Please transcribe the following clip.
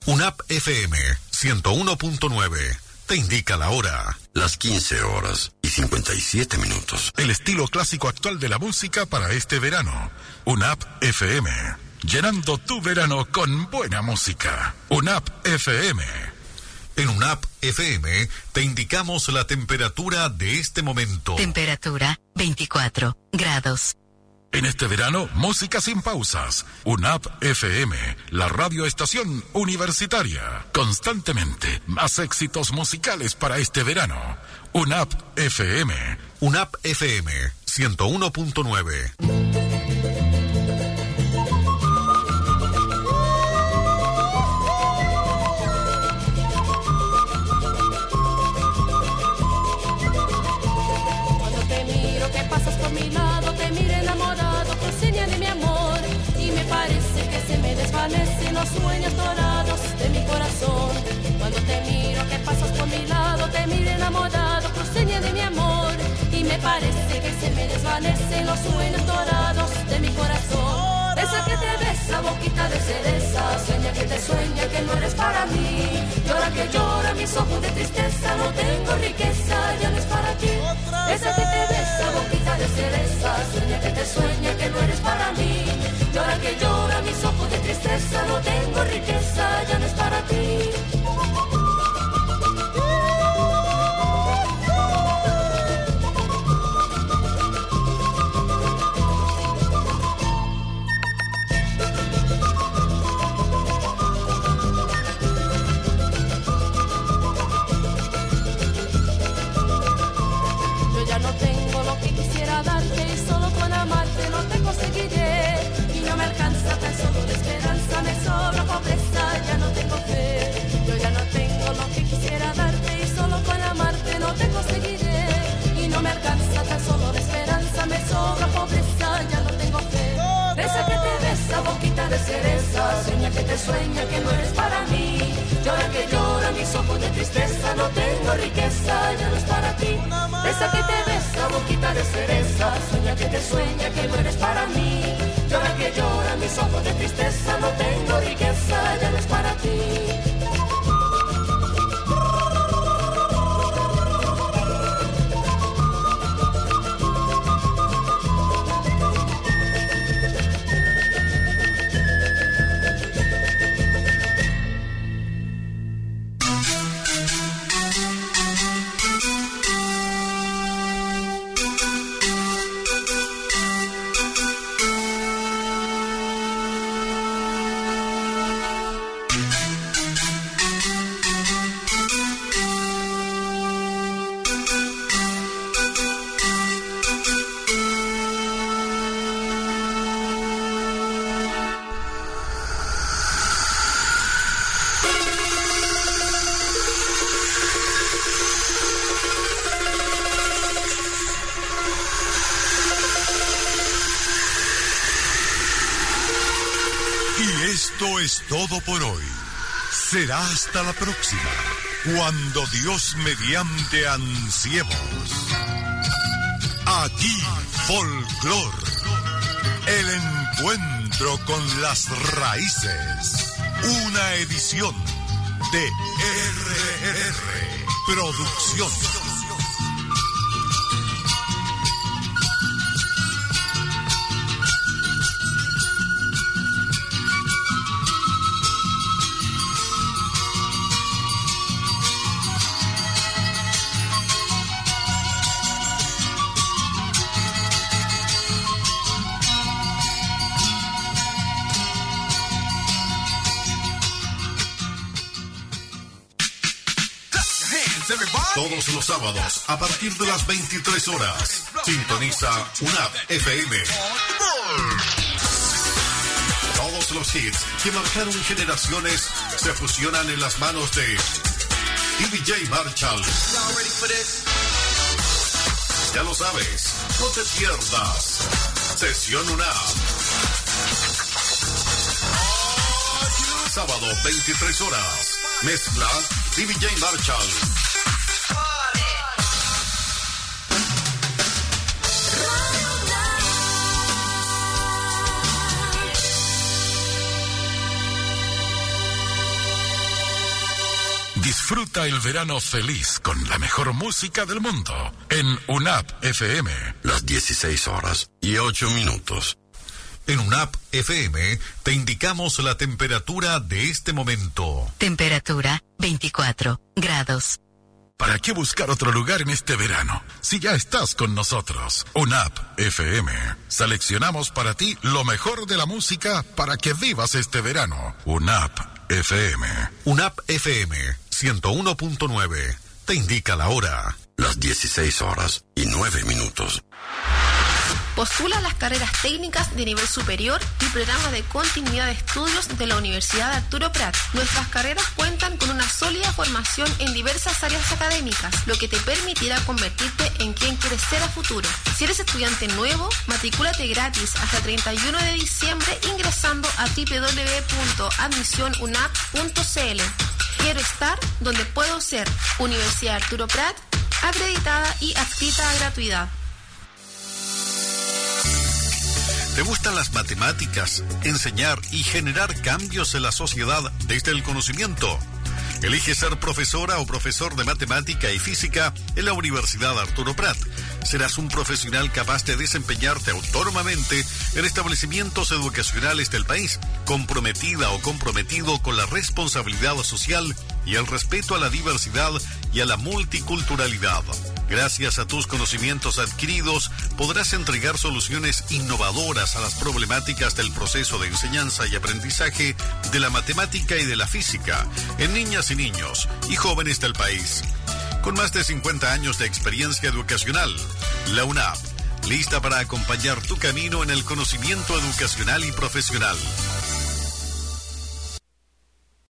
UNAP FM 101.9 te indica la hora. Las 15:57. El estilo clásico actual de la música para este verano. UNAP FM. Llenando tu verano con buena música. UNAP FM. En UNAP FM te indicamos la temperatura de este momento. Temperatura 24 grados. En este verano, música sin pausas. UNAP FM, la radioestación universitaria. Constantemente, más éxitos musicales para este verano. UNAP FM. UNAP FM 101.9. Los sueños dorados de mi corazón. Cuando te miro que pasas por mi lado, te miro enamorado, cruceña de mi amor. Y me parece que se me desvanecen los sueños dorados de mi corazón. Esa que te besa, boquita de cereza, sueña que no eres para mí. Llora que llora mis ojos de tristeza, no tengo riqueza, ya no es para ti. Esa que te besa, boquita de cereza, sueña que no eres para mí. Llora que llora mis ojos de tristeza, no tengo riqueza, ya no es para ti. Yo ya no tengo lo que quisiera darte y solo con amarte no te conseguiré. No me alcanza tan solo la esperanza, me sobra pobreza, ya no tengo fe. Yo ya no tengo lo que quisiera darte y solo con amarte no te conseguiré. Y no me alcanza tan solo la esperanza, me sobra pobreza, ya no tengo fe. Esa que te besa, boquita de cereza, sueña que no eres para mí. Llora que llora mis ojos de tristeza, no tengo riqueza, ya no es para ti. Esa que te besa, boquita de cereza, sueña que no eres para mí. Llora que llora mis ojos de tristeza, no tengo riqueza, ya no es para ti. Esto es todo por hoy. Será hasta la próxima, cuando Dios mediante ansiemos. Aquí Folklore, el encuentro con las raíces. Una edición de RRR Producción. Todos los sábados, a partir de las 23 horas, sintoniza UNAP FM. Todos los hits que marcaron generaciones se fusionan en las manos de DJ Marshall. Ya lo sabes, no te pierdas. Sesión UNAP. Sábado, 23 horas. Mezcla DJ Marshall. Disfruta el verano feliz con la mejor música del mundo en UNAP FM. Las 16:08. En UNAP FM te indicamos la temperatura de este momento. Temperatura 24 grados. ¿Para qué buscar otro lugar en este verano? Si ya estás con nosotros, UNAP FM. Seleccionamos para ti lo mejor de la música para que vivas este verano. UNAP FM. UNAP FM 101.9. Te indica la hora. Las 16:09. Postula las carreras técnicas de nivel superior y programa de continuidad de estudios de la Universidad Arturo Prat. Nuestras carreras cuentan con una sólida formación en diversas áreas académicas, lo que te permitirá convertirte en quien quieres ser a futuro. Si eres estudiante nuevo, matricúlate gratis hasta el 31 de diciembre ingresando a www.admisionunap.cl. Quiero estar donde puedo ser. Universidad Arturo Prat, acreditada y adscrita a gratuidad. ¿Te gustan las matemáticas, enseñar y generar cambios en la sociedad desde el conocimiento? Elige ser profesora o profesor de matemática y física en la Universidad Arturo Prat. Serás un profesional capaz de desempeñarte autónomamente en establecimientos educacionales del país, comprometida o comprometido con la responsabilidad social y el respeto a la diversidad y a la multiculturalidad. Gracias a tus conocimientos adquiridos, podrás entregar soluciones innovadoras a las problemáticas del proceso de enseñanza y aprendizaje de la matemática y de la física en niñas y niños y jóvenes del país. Con más de 50 años de experiencia educacional, la UNAP, lista para acompañar tu camino en el conocimiento educacional y profesional.